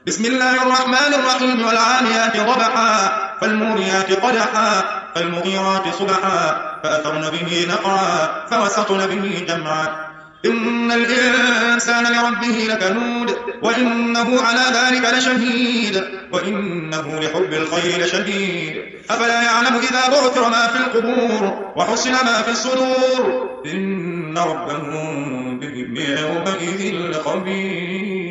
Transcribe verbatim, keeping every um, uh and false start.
بسم الله الرحمن الرحيم والعاليات ضبحا فالموريات قدحا فالمغيرات صبحا فأثرن به نقعا فوسطن به جمعا إن الإنسان لربه لكنود وإنه على ذلك لشهيد وإنه لحب الخير لشديد أفلا يعلم إذا بعثر ما في القبور وحصل ما في الصدور إن ربهم بهم يومئذ لخبير.